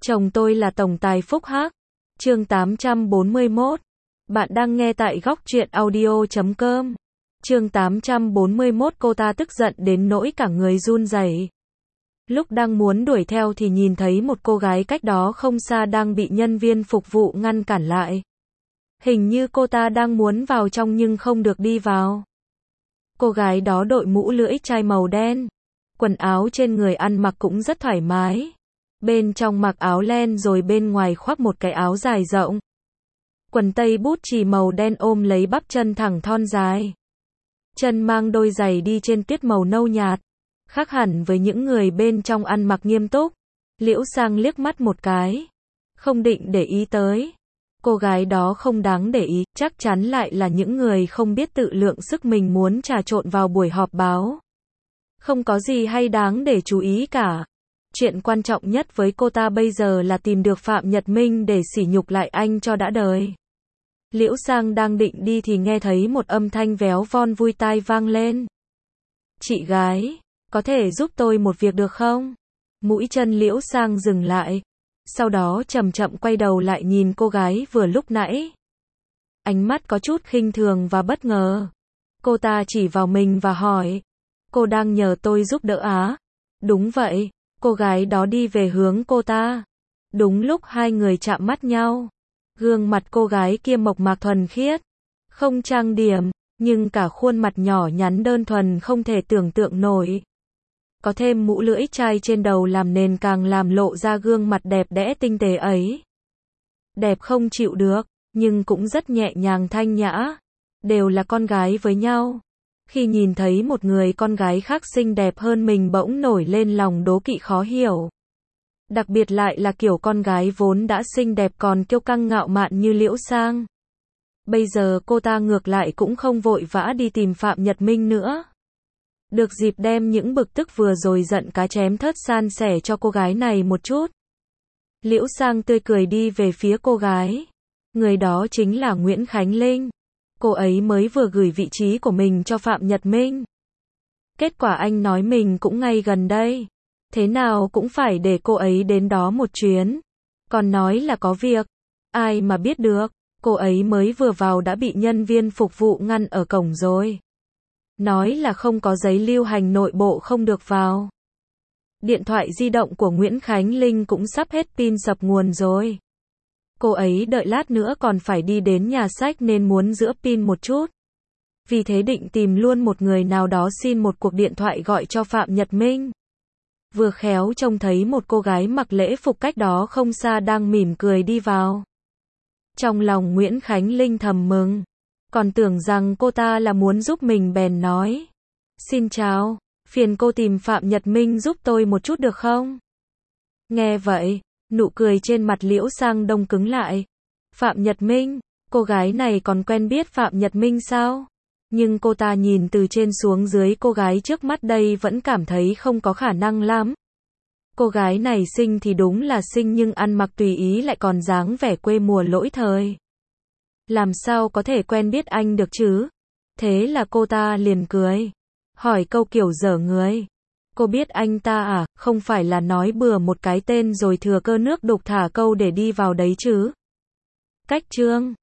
Chồng tôi là tổng tài phúc hắc. Chương 841. Bạn đang nghe tại góc truyện audio.com. Chương 841. Cô ta tức giận đến nỗi cả người run rẩy. Lúc đang muốn đuổi theo thì nhìn thấy một cô gái cách đó không xa đang bị nhân viên phục vụ ngăn cản lại. Hình như cô ta đang muốn vào trong nhưng không được đi vào. Cô gái đó đội mũ lưỡi chai màu đen. Quần áo trên người ăn mặc cũng rất thoải mái. Bên trong mặc áo len rồi bên ngoài khoác một cái áo dài rộng. Quần tây bút chì màu đen ôm lấy bắp chân thẳng thon dài. Chân mang đôi giày đi trên tuyết màu nâu nhạt. Khác hẳn với những người bên trong ăn mặc nghiêm túc. Liễu Sang liếc mắt một cái. Không định để ý tới. Cô gái đó không đáng để ý, chắc chắn lại là những người không biết tự lượng sức mình muốn trà trộn vào buổi họp báo. Không có gì hay đáng để chú ý cả. Chuyện quan trọng nhất với cô ta bây giờ là tìm được Phạm Nhật Minh để sỉ nhục lại anh cho đã đời. Liễu Sang đang định đi thì nghe thấy một âm thanh véo von vui tai vang lên. Chị gái, có thể giúp tôi một việc được không? Mũi chân Liễu Sang dừng lại. Sau đó chậm chậm quay đầu lại nhìn cô gái vừa lúc nãy. Ánh mắt có chút khinh thường và bất ngờ. Cô ta chỉ vào mình và hỏi. Cô đang nhờ tôi giúp đỡ á? Đúng vậy. Cô gái đó đi về hướng cô ta. Đúng lúc hai người chạm mắt nhau. Gương mặt cô gái kia mộc mạc thuần khiết. Không trang điểm, nhưng cả khuôn mặt nhỏ nhắn đơn thuần không thể tưởng tượng nổi. Có thêm mũ lưỡi chai trên đầu làm nền càng làm lộ ra gương mặt đẹp đẽ tinh tế ấy. Đẹp không chịu được, nhưng cũng rất nhẹ nhàng thanh nhã. Đều là con gái với nhau. Khi nhìn thấy một người con gái khác xinh đẹp hơn mình bỗng nổi lên lòng đố kỵ khó hiểu. Đặc biệt lại là kiểu con gái vốn đã xinh đẹp còn kiêu căng ngạo mạn như Liễu Sang. Bây giờ cô ta ngược lại cũng không vội vã đi tìm Phạm Nhật Minh nữa. Được dịp đem những bực tức vừa rồi giận cá chém thớt san sẻ cho cô gái này một chút. Liễu Sang tươi cười đi về phía cô gái. Người đó chính là Nguyễn Khánh Linh. Cô ấy mới vừa gửi vị trí của mình cho Phạm Nhật Minh. Kết quả anh nói mình cũng ngay gần đây. Thế nào cũng phải để cô ấy đến đó một chuyến. Còn nói là có việc. Ai mà biết được, cô ấy mới vừa vào đã bị nhân viên phục vụ ngăn ở cổng rồi. Nói là không có giấy lưu hành nội bộ không được vào. Điện thoại di động của Nguyễn Khánh Linh cũng sắp hết pin sập nguồn rồi. Cô ấy đợi lát nữa còn phải đi đến nhà sách nên muốn giữ pin một chút. Vì thế định tìm luôn một người nào đó xin một cuộc điện thoại gọi cho Phạm Nhật Minh. Vừa khéo trông thấy một cô gái mặc lễ phục cách đó không xa đang mỉm cười đi vào. Trong lòng Nguyễn Khánh Linh thầm mừng. Còn tưởng rằng cô ta là muốn giúp mình bèn nói. Xin chào, phiền cô tìm Phạm Nhật Minh giúp tôi một chút được không? Nghe vậy, nụ cười trên mặt Liễu Sang đông cứng lại. Phạm Nhật Minh, cô gái này còn quen biết Phạm Nhật Minh sao? Nhưng cô ta nhìn từ trên xuống dưới cô gái trước mắt đây vẫn cảm thấy không có khả năng lắm. Cô gái này xinh thì đúng là xinh nhưng ăn mặc tùy ý lại còn dáng vẻ quê mùa lỗi thời. Làm sao có thể quen biết anh được chứ? Thế là cô ta liền cười. Hỏi câu kiểu dở người. Cô biết anh ta à? Không phải là nói bừa một cái tên rồi thừa cơ nước đục thả câu để đi vào đấy chứ? Cách chương